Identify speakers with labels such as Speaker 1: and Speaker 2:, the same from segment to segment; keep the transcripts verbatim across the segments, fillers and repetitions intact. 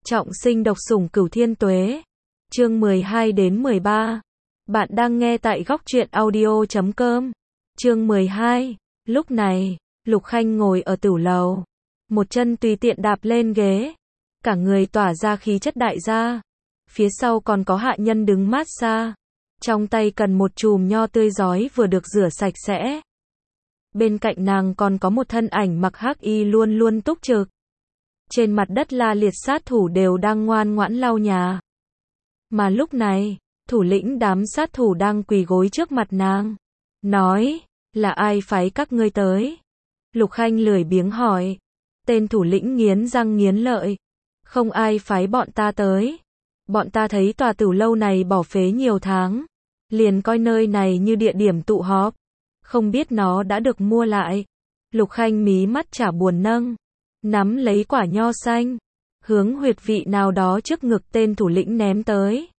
Speaker 1: Trọng sinh độc sủng cửu thiên tuế. Chương mười hai đến mười ba. Bạn đang nghe tại góc truyện audio chấm com. Chương mười hai. Lúc này, Lục Khanh ngồi ở tửu lầu, một chân tùy tiện đạp lên ghế, cả người tỏa ra khí chất đại gia. Phía sau còn có hạ nhân đứng mát xa, trong tay cần một chùm nho tươi rói vừa được rửa sạch sẽ. Bên cạnh nàng còn có một thân ảnh mặc hắc y luôn luôn túc trực. Trên mặt đất la liệt sát thủ đều đang ngoan ngoãn lau nhà. Mà lúc này, thủ lĩnh đám sát thủ đang quỳ gối trước mặt nàng, nói, là ai phái các ngươi tới? Lục Khanh lười biếng hỏi. Tên thủ lĩnh nghiến răng nghiến lợi, không ai phái bọn ta tới. Bọn ta thấy tòa tửu lâu này bỏ phế nhiều tháng, liền coi nơi này như địa điểm tụ họp, không biết nó đã được mua lại. Lục Khanh mí mắt chả buồn nâng, nắm lấy quả nho xanh, hướng huyệt vị nào đó trước ngực tên thủ lĩnh ném tới.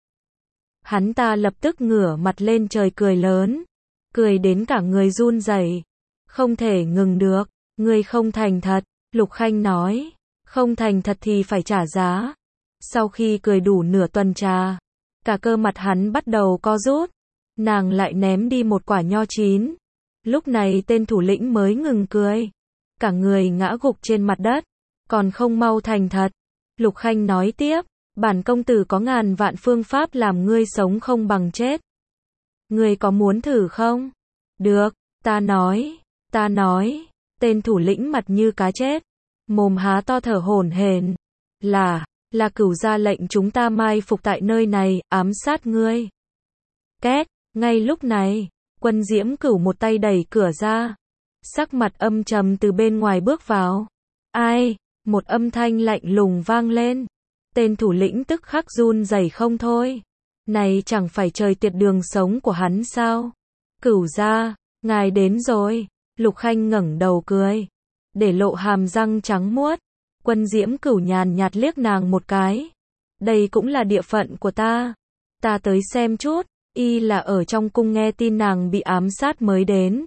Speaker 1: Hắn ta lập tức ngửa mặt lên trời cười lớn, cười đến cả người run rẩy, không thể ngừng được. Ngươi không thành thật, Lục Khanh nói, không thành thật thì phải trả giá. Sau khi cười đủ nửa tuần trà, cả cơ mặt hắn bắt đầu co rút, nàng lại ném đi một quả nho chín. Lúc này tên thủ lĩnh mới ngừng cười, cả người ngã gục trên mặt đất, còn không mau thành thật. Lục Khanh nói tiếp, bản công tử có ngàn vạn phương pháp làm ngươi sống không bằng chết. Ngươi có muốn thử không? Được, ta nói, ta nói. Tên thủ lĩnh mặt như cá chết, mồm há to thở hổn hển. Là, là cửu gia lệnh chúng ta mai phục tại nơi này, ám sát ngươi. Két, ngay lúc này, Quân Diễm Cửu một tay đẩy cửa ra, sắc mặt âm trầm từ bên ngoài bước vào. Ai? Một âm thanh lạnh lùng vang lên. Tên thủ lĩnh tức khắc run rẩy không thôi. Này chẳng phải trời tuyệt đường sống của hắn sao? Cửu gia, ngài đến rồi. Lục Khanh ngẩng đầu cười, để lộ hàm răng trắng muốt. Quân Diễm Cửu nhàn nhạt liếc nàng một cái. Đây cũng là địa phận của ta. Ta tới xem chút. Y là ở trong cung nghe tin nàng bị ám sát mới đến.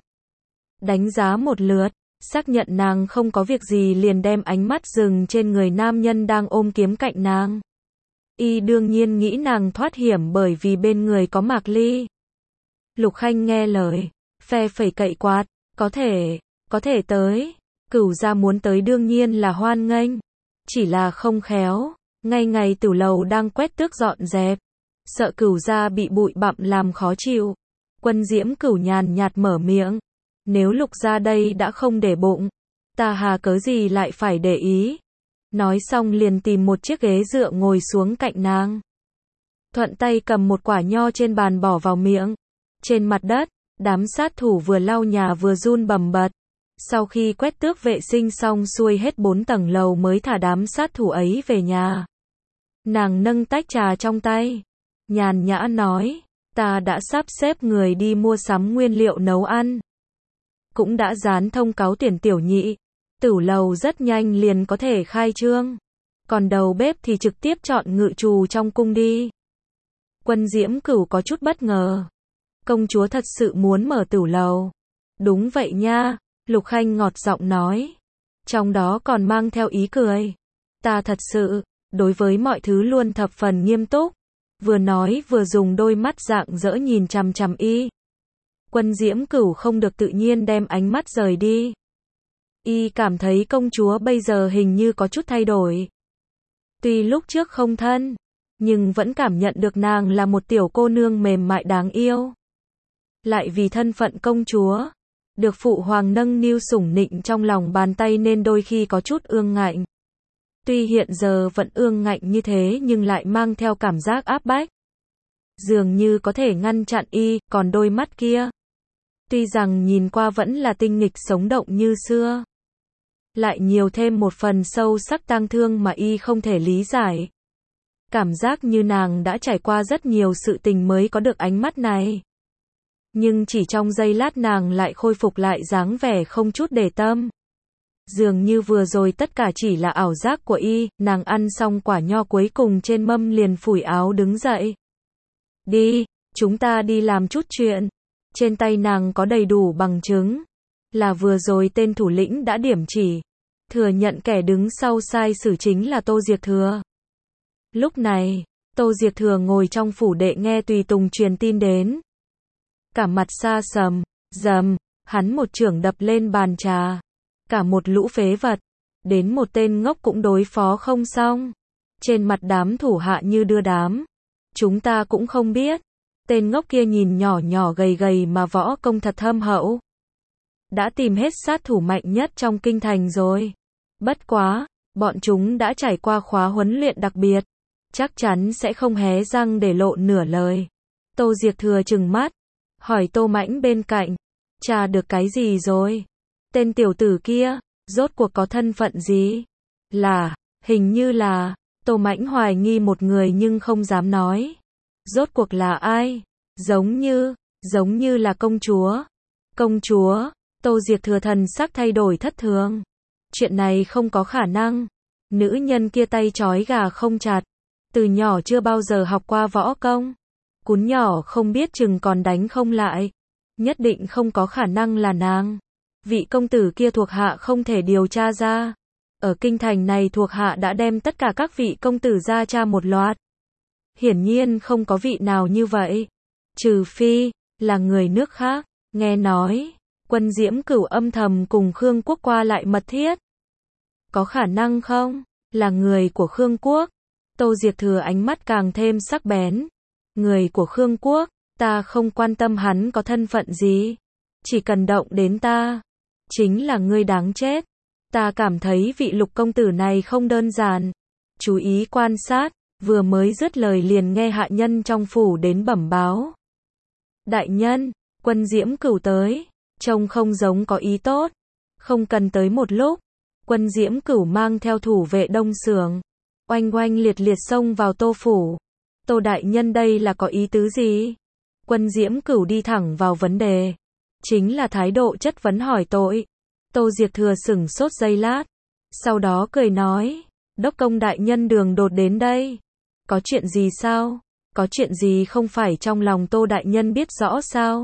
Speaker 1: Đánh giá một lượt, xác nhận nàng không có việc gì liền đem ánh mắt dừng trên người nam nhân đang ôm kiếm cạnh nàng. Y đương nhiên nghĩ nàng thoát hiểm bởi vì bên người có Mạc Ly. Lục Khanh nghe lời, phe phẩy cậy quạt. Có thể, có thể tới. Cửu gia muốn tới đương nhiên là hoan nghênh. Chỉ là không khéo, ngay ngày tửu lầu đang quét tước dọn dẹp, sợ cửu gia bị bụi bặm làm khó chịu. Quân Diễm Cửu nhàn nhạt mở miệng. Nếu Lục gia đây đã không để bụng, ta hà cớ gì lại phải để ý. Nói xong liền tìm một chiếc ghế dựa ngồi xuống cạnh nàng. Thuận tay cầm một quả nho trên bàn bỏ vào miệng. Trên mặt đất, đám sát thủ vừa lau nhà vừa run bầm bật. Sau khi quét tước vệ sinh xong xuôi hết bốn tầng lầu mới thả đám sát thủ ấy về nhà. Nàng nâng tách trà trong tay, nhàn nhã nói, ta đã sắp xếp người đi mua sắm nguyên liệu nấu ăn. Cũng đã dán thông cáo tiền tiểu nhị. Tửu lầu rất nhanh liền có thể khai trương. Còn đầu bếp thì trực tiếp chọn ngự trù trong cung đi. Quân Diễm Cửu có chút bất ngờ. Công chúa thật sự muốn mở tửu lầu. Đúng vậy nha, Lục Khanh ngọt giọng nói. Trong đó còn mang theo ý cười. Ta thật sự, đối với mọi thứ luôn thập phần nghiêm túc. Vừa nói vừa dùng đôi mắt rạng rỡ nhìn chằm chằm y. Quân Diễm Cửu không được tự nhiên đem ánh mắt rời đi. Y cảm thấy công chúa bây giờ hình như có chút thay đổi. Tuy lúc trước không thân, nhưng vẫn cảm nhận được nàng là một tiểu cô nương mềm mại đáng yêu. Lại vì thân phận công chúa, được phụ hoàng nâng niu sủng nịnh trong lòng bàn tay nên đôi khi có chút ương ngạnh. Tuy hiện giờ vẫn ương ngạnh như thế nhưng lại mang theo cảm giác áp bách. Dường như có thể ngăn chặn y, còn đôi mắt kia. Tuy rằng nhìn qua vẫn là tinh nghịch sống động như xưa. Lại nhiều thêm một phần sâu sắc tang thương mà y không thể lý giải. Cảm giác như nàng đã trải qua rất nhiều sự tình mới có được ánh mắt này. Nhưng chỉ trong giây lát nàng lại khôi phục lại dáng vẻ không chút để tâm. Dường như vừa rồi tất cả chỉ là ảo giác của y. Nàng ăn xong quả nho cuối cùng trên mâm liền phủi áo đứng dậy. Đi, chúng ta đi làm chút chuyện. Trên tay nàng có đầy đủ bằng chứng. Là vừa rồi tên thủ lĩnh đã điểm chỉ. Thừa nhận kẻ đứng sau sai sử chính là Tô Diệc Thừa. Lúc này, Tô Diệc Thừa ngồi trong phủ đệ nghe tùy tùng truyền tin đến. Cả mặt xa sầm, dầm, hắn một chưởng đập lên bàn trà. Cả một lũ phế vật, đến một tên ngốc cũng đối phó không xong. Trên mặt đám thủ hạ như đưa đám. Chúng ta cũng không biết. Tên ngốc kia nhìn nhỏ nhỏ gầy gầy mà võ công thật thâm hậu. Đã tìm hết sát thủ mạnh nhất trong kinh thành rồi. Bất quá, bọn chúng đã trải qua khóa huấn luyện đặc biệt. Chắc chắn sẽ không hé răng để lộ nửa lời. Tô Diệc Thừa trừng mắt. Hỏi Tô Mãnh bên cạnh. Tra được cái gì rồi? Tên tiểu tử kia, rốt cuộc có thân phận gì? Là, hình như là, Tô Mãnh hoài nghi một người nhưng không dám nói. Rốt cuộc là ai? Giống như, giống như là công chúa. Công chúa, Tô Diệc Thừa thần sắc thay đổi thất thường. Chuyện này không có khả năng. Nữ nhân kia tay trói gà không chặt. Từ nhỏ chưa bao giờ học qua võ công. Cún nhỏ không biết chừng còn đánh không lại. Nhất định không có khả năng là nàng. Vị công tử kia thuộc hạ không thể điều tra ra. Ở kinh thành này thuộc hạ đã đem tất cả các vị công tử ra tra một loạt. Hiển nhiên không có vị nào như vậy. Trừ phi, là người nước khác. Nghe nói, Quân Diễm Cửu âm thầm cùng Khương Quốc qua lại mật thiết. Có khả năng không? Là người của Khương Quốc. Tô Diệc Thừa ánh mắt càng thêm sắc bén. Người của Khương Quốc, ta không quan tâm hắn có thân phận gì. Chỉ cần động đến ta, chính là ngươi đáng chết. Ta cảm thấy vị Lục công tử này không đơn giản. Chú ý quan sát, vừa mới dứt lời liền nghe hạ nhân trong phủ đến bẩm báo. Đại nhân, Quân Diễm Cửu tới, trông không giống có ý tốt. Không cần tới một lúc, Quân Diễm Cửu mang theo thủ vệ Đông Xưởng, oanh oanh liệt liệt xông vào Tô phủ. Tô đại nhân đây là có ý tứ gì? Quân Diễm Cửu đi thẳng vào vấn đề. Chính là thái độ chất vấn hỏi tội. Tô Diệc Thừa sửng sốt giây lát. Sau đó cười nói. Đốc công đại nhân đường đột đến đây. Có chuyện gì sao? Có chuyện gì không phải trong lòng Tô đại nhân biết rõ sao?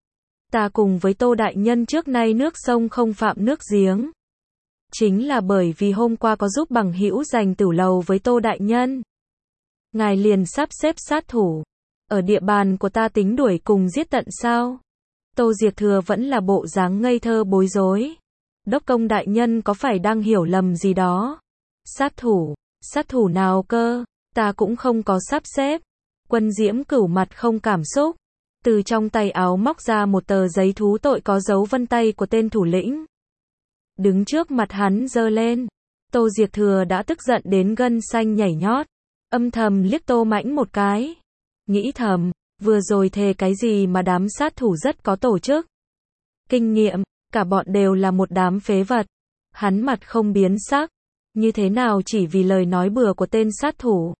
Speaker 1: Ta cùng với Tô đại nhân trước nay nước sông không phạm nước giếng. Chính là bởi vì hôm qua có giúp bằng hữu giành tử lầu với Tô đại nhân. Ngài liền sắp xếp sát thủ. Ở địa bàn của ta tính đuổi cùng giết tận sao? Tô Diệc Thừa vẫn là bộ dáng ngây thơ bối rối. Đốc công đại nhân có phải đang hiểu lầm gì đó? Sát thủ, sát thủ nào cơ? Ta cũng không có sắp xếp. Quân Diễm Cửu mặt không cảm xúc. Từ trong tay áo móc ra một tờ giấy thú tội có dấu vân tay của tên thủ lĩnh. Đứng trước mặt hắn giơ lên. Tô Diệc Thừa đã tức giận đến gân xanh nhảy nhót. Âm thầm liếc Tô Mãnh một cái. Nghĩ thầm, vừa rồi thề cái gì mà đám sát thủ rất có tổ chức. Kinh nghiệm, cả bọn đều là một đám phế vật. Hắn mặt không biến sắc. Như thế nào chỉ vì lời nói bừa của tên sát thủ.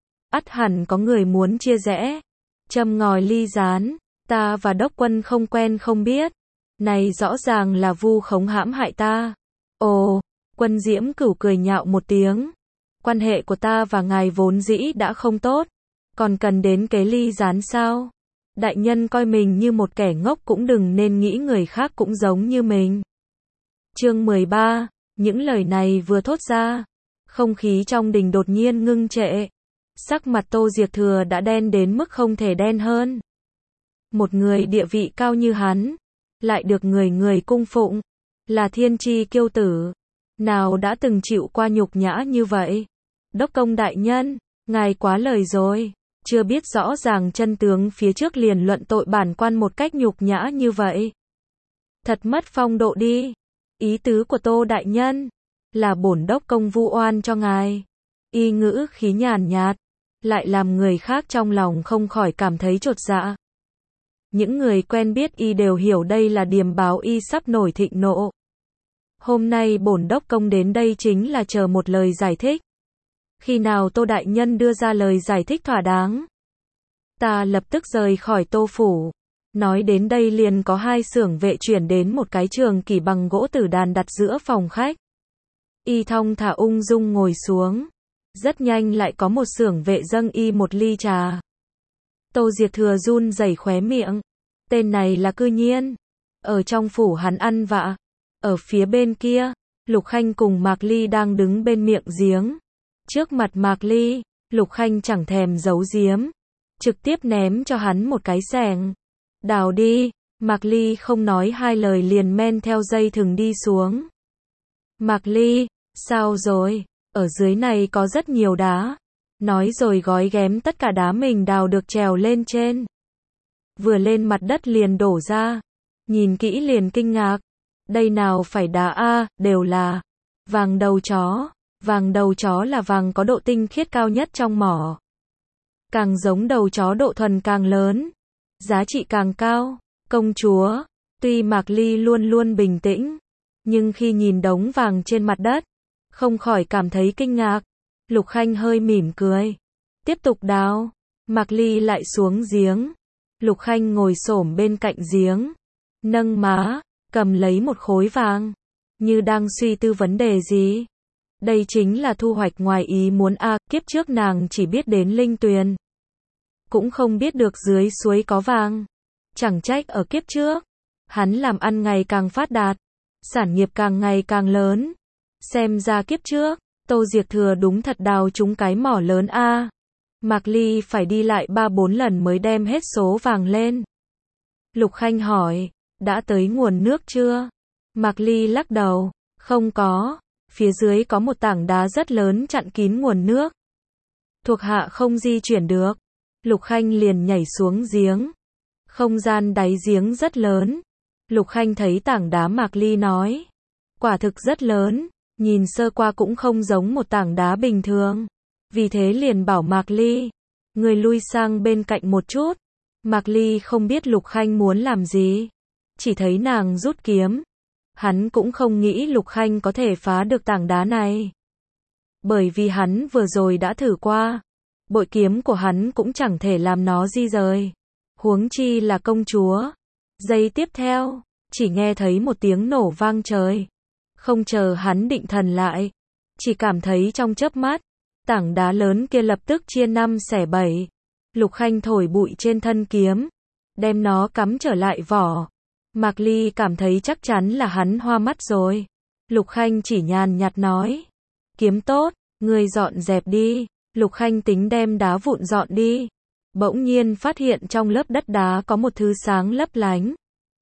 Speaker 1: Ắt hẳn có người muốn chia rẽ. Châm ngòi ly gián. Ta và đốc quân không quen không biết. Này rõ ràng là vu khống hãm hại ta. Ồ, Quân Diễm Cửu cười nhạo một tiếng. Quan hệ của ta và ngài vốn dĩ đã không tốt. Còn cần đến kế ly gián sao? Đại nhân coi mình như một kẻ ngốc cũng đừng nên nghĩ người khác cũng giống như mình. Chương mười ba, những lời này vừa thốt ra. Không khí trong đình đột nhiên ngưng trệ. Sắc mặt Tô Diệc Thừa đã đen đến mức không thể đen hơn. Một người địa vị cao như hắn. Lại được người người cung phụng. Là thiên tri kiêu tử. Nào đã từng chịu qua nhục nhã như vậy? Đốc công đại nhân, ngài quá lời rồi. Chưa biết rõ ràng chân tướng phía trước liền luận tội bản quan một cách nhục nhã như vậy. Thật mất phong độ đi. Ý tứ của Tô đại nhân là bổn đốc công vu oan cho ngài. Y ngữ khí nhàn nhạt, lại làm người khác trong lòng không khỏi cảm thấy chột dạ. Những người quen biết y đều hiểu đây là điềm báo y sắp nổi thịnh nộ. Hôm nay bổn đốc công đến đây chính là chờ một lời giải thích. Khi nào Tô đại nhân đưa ra lời giải thích thỏa đáng, ta lập tức rời khỏi Tô phủ. Nói đến đây liền có hai xưởng vệ chuyển đến một cái trường kỷ bằng gỗ tử đàn đặt giữa phòng khách. Y thong thả ung dung ngồi xuống. Rất nhanh lại có một xưởng vệ dâng y một ly trà. Tô Diệc Thừa run rẩy khóe miệng. Tên này là cư nhiên. Ở trong phủ hắn ăn vạ. Ở phía bên kia, Lục Khanh cùng Mạc Ly đang đứng bên miệng giếng. Trước mặt Mạc Ly, Lục Khanh chẳng thèm giấu giếm, trực tiếp ném cho hắn một cái xẻng. Đào đi, Mạc Ly không nói hai lời liền men theo dây thừng đi xuống. Mạc Ly, sao rồi, ở dưới này có rất nhiều đá. Nói rồi gói ghém tất cả đá mình đào được trèo lên trên. Vừa lên mặt đất liền đổ ra. Nhìn kỹ liền kinh ngạc. Đây nào phải đá a, đều là vàng đầu chó. Vàng đầu chó là vàng có độ tinh khiết cao nhất trong mỏ. Càng giống đầu chó độ thuần càng lớn, giá trị càng cao. Công chúa, tuy Mạc Ly luôn luôn bình tĩnh, nhưng khi nhìn đống vàng trên mặt đất, không khỏi cảm thấy kinh ngạc. Lục Khanh hơi mỉm cười, tiếp tục đào. Mạc Ly lại xuống giếng. Lục Khanh ngồi xổm bên cạnh giếng, nâng má, cầm lấy một khối vàng, như đang suy tư vấn đề gì. Đây chính là thu hoạch ngoài ý muốn a, à, kiếp trước nàng chỉ biết đến linh tuyền, cũng không biết được dưới suối có vàng. Chẳng trách ở kiếp trước, hắn làm ăn ngày càng phát đạt, sản nghiệp càng ngày càng lớn. Xem ra kiếp trước, Tô Diệc Thừa đúng thật đào trúng cái mỏ lớn a. À. Mạc Ly phải đi lại ba bốn lần mới đem hết số vàng lên. Lục Khanh hỏi, đã tới nguồn nước chưa? Mạc Ly lắc đầu, không có, phía dưới có một tảng đá rất lớn chặn kín nguồn nước. Thuộc hạ không di chuyển được. Lục Khanh liền nhảy xuống giếng. Không gian đáy giếng rất lớn. Lục Khanh thấy tảng đá Mạc Ly nói, quả thực rất lớn, nhìn sơ qua cũng không giống một tảng đá bình thường. Vì thế liền bảo Mạc Ly, người lui sang bên cạnh một chút. Mạc Ly không biết Lục Khanh muốn làm gì, chỉ thấy nàng rút kiếm. Hắn cũng không nghĩ Lục Khanh có thể phá được tảng đá này, bởi vì hắn vừa rồi đã thử qua, bội kiếm của hắn cũng chẳng thể làm nó di rời, huống chi là công chúa. Giây tiếp theo, chỉ nghe thấy một tiếng nổ vang trời. Không chờ hắn định thần lại, chỉ cảm thấy trong chớp mắt, tảng đá lớn kia lập tức chia năm xẻ bảy. Lục Khanh thổi bụi trên thân kiếm, đem nó cắm trở lại vỏ. Mạc Ly cảm thấy chắc chắn là hắn hoa mắt rồi. Lục Khanh chỉ nhàn nhạt nói, kiếm tốt, ngươi dọn dẹp đi. Lục Khanh tính đem đá vụn dọn đi, bỗng nhiên phát hiện trong lớp đất đá có một thứ sáng lấp lánh.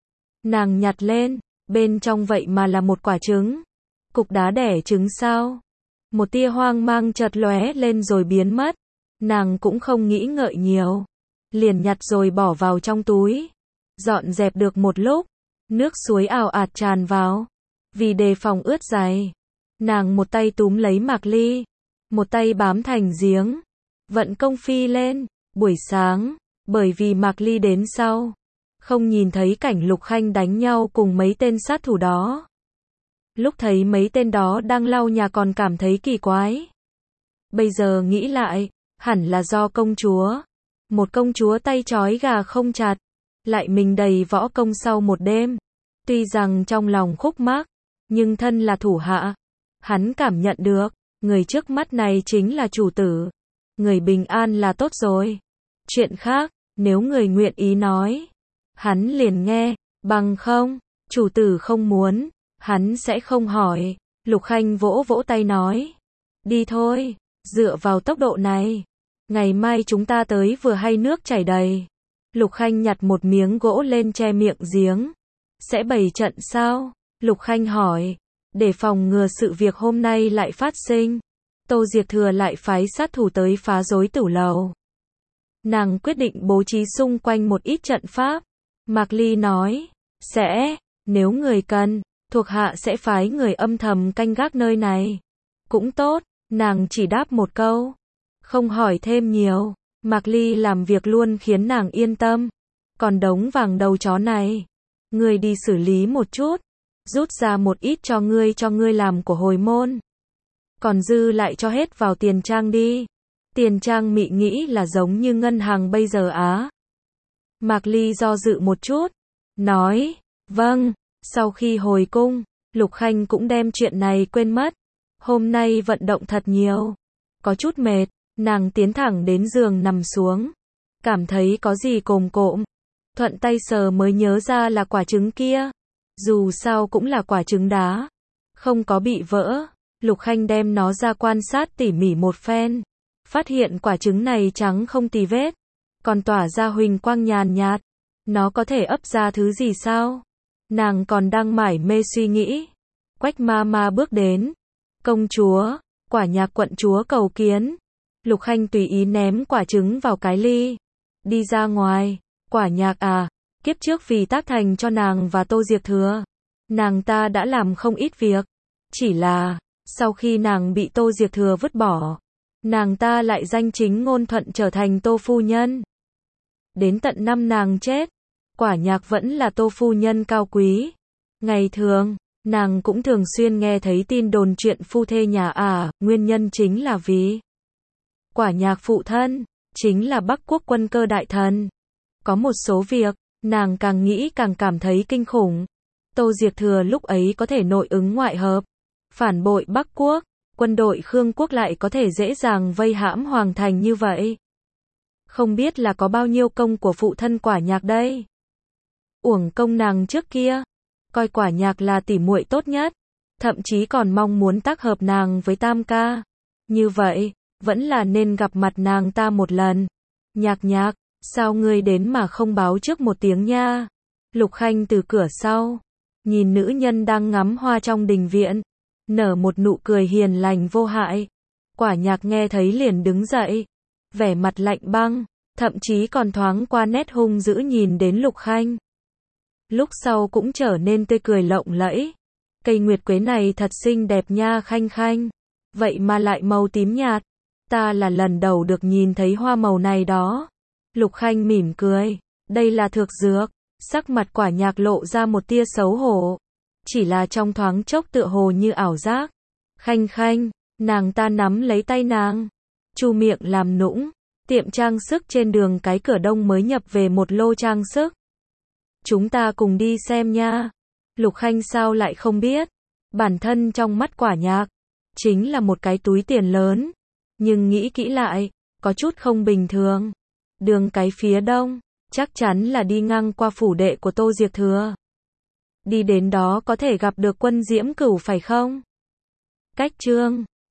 Speaker 1: Nàng nhặt lên, bên trong vậy mà là một quả trứng. Cục đá đẻ trứng sao? Một tia hoang mang chợt lóe lên rồi biến mất. Nàng cũng không nghĩ ngợi nhiều, liền nhặt rồi bỏ vào trong túi. Dọn dẹp được một lúc, nước suối ào ạt tràn vào. Vì đề phòng ướt giày, nàng một tay túm lấy Mạc Ly, một tay bám thành giếng, vận công phi lên. Buổi sáng, bởi vì Mạc Ly đến sau, không nhìn thấy cảnh Lục Khanh đánh nhau cùng mấy tên sát thủ đó. Lúc thấy mấy tên đó đang lau nhà còn cảm thấy kỳ quái. Bây giờ nghĩ lại, hẳn là do công chúa. Một công chúa tay trói gà không chặt, lại mình đầy võ công sau một đêm. Tuy rằng trong lòng khúc mắc, nhưng thân là thủ hạ, hắn cảm nhận được, người trước mắt này chính là chủ tử. Người bình an là tốt rồi. Chuyện khác, nếu người nguyện ý nói, hắn liền nghe, bằng không, chủ tử không muốn, hắn sẽ không hỏi. Lục Khanh vỗ vỗ tay nói, đi thôi, dựa vào tốc độ này, ngày mai chúng ta tới vừa hay nước chảy đầy. Lục Khanh nhặt một miếng gỗ lên che miệng giếng. Sẽ bày trận sao? Lục Khanh hỏi, để phòng ngừa sự việc hôm nay lại phát sinh. Tô Diệc Thừa lại phái sát thủ tới phá rối tửu lầu. Nàng quyết định bố trí xung quanh một ít trận pháp. Mạc Ly nói, sẽ, nếu người cần, thuộc hạ sẽ phái người âm thầm canh gác nơi này. Cũng tốt, nàng chỉ đáp một câu, không hỏi thêm nhiều. Mạc Ly làm việc luôn khiến nàng yên tâm. Còn đống vàng đầu chó này, ngươi đi xử lý một chút, rút ra một ít cho ngươi cho ngươi làm của hồi môn. Còn dư lại cho hết vào tiền trang đi. Tiền trang mị nghĩ là giống như ngân hàng bây giờ á. Mạc Ly do dự một chút, nói, vâng. Sau khi hồi cung, Lục Khanh cũng đem chuyện này quên mất. Hôm nay vận động thật nhiều, có chút mệt, nàng tiến thẳng đến giường nằm xuống, cảm thấy có gì cồm cộm, thuận tay sờ mới nhớ ra là quả trứng kia. Dù sao cũng là quả trứng đá, không có bị vỡ. Lục Khanh đem nó ra quan sát tỉ mỉ một phen, phát hiện quả trứng này trắng không tì vết, còn tỏa ra huỳnh quang nhàn nhạt. Nó có thể ấp ra thứ gì sao? Nàng còn đang mải mê suy nghĩ. Quách ma ma bước đến. Công chúa, Quả Nhạc quận chúa cầu kiến. Lục Khanh tùy ý ném quả trứng vào cái ly. Đi ra ngoài. Quả Nhạc à, kiếp trước vì tác thành cho nàng và Tô Diệc Thừa, nàng ta đã làm không ít việc. Chỉ là, sau khi nàng bị Tô Diệc Thừa vứt bỏ, nàng ta lại danh chính ngôn thuận trở thành Tô phu nhân. Đến tận năm nàng chết, Quả Nhạc vẫn là Tô phu nhân cao quý. Ngày thường, nàng cũng thường xuyên nghe thấy tin đồn chuyện phu thê nhà ả, nguyên nhân chính là vì Quả Nhạc phụ thân chính là Bắc Quốc quân cơ đại thần. Có một số việc, nàng càng nghĩ càng cảm thấy kinh khủng. Tô Diệc Thừa lúc ấy có thể nội ứng ngoại hợp, phản bội Bắc Quốc, quân đội Khương Quốc lại có thể dễ dàng vây hãm Hoàng Thành như vậy. Không biết là có bao nhiêu công của phụ thân Quả Nhạc đây. Uổng công nàng trước kia, coi Quả Nhạc là tỉ muội tốt nhất, thậm chí còn mong muốn tác hợp nàng với Tam ca. Như vậy, vẫn là nên gặp mặt nàng ta một lần. Nhạc Nhạc, sao ngươi đến mà không báo trước một tiếng nha? Lục Khanh từ cửa sau, nhìn nữ nhân đang ngắm hoa trong đình viện, nở một nụ cười hiền lành vô hại. Quả Nhạc nghe thấy liền đứng dậy, vẻ mặt lạnh băng, thậm chí còn thoáng qua nét hung dữ nhìn đến Lục Khanh. Lúc sau cũng trở nên tươi cười lộng lẫy. Cây nguyệt quế này thật xinh đẹp nha Khanh Khanh. Vậy mà lại màu tím nhạt. Ta là lần đầu được nhìn thấy hoa màu này đó. Lục Khanh mỉm cười. Đây là thược dược. Sắc mặt Quả Nhạc lộ ra một tia xấu hổ. Chỉ là trong thoáng chốc tựa hồ như ảo giác. Khanh Khanh, nàng ta nắm lấy tay nàng, chu miệng làm nũng. Tiệm trang sức trên đường cái cửa Đông mới nhập về một lô trang sức. Chúng ta cùng đi xem nha. Lục Khanh sao lại không biết. Bản thân trong mắt Quả Nhạc chính là một cái túi tiền lớn. Nhưng nghĩ kỹ lại, có chút không bình thường. Đường cái phía Đông, chắc chắn là đi ngang qua phủ đệ của Tô Diệc Thừa. Đi đến đó có thể gặp được Quân Diễm Cửu phải không? Cách chương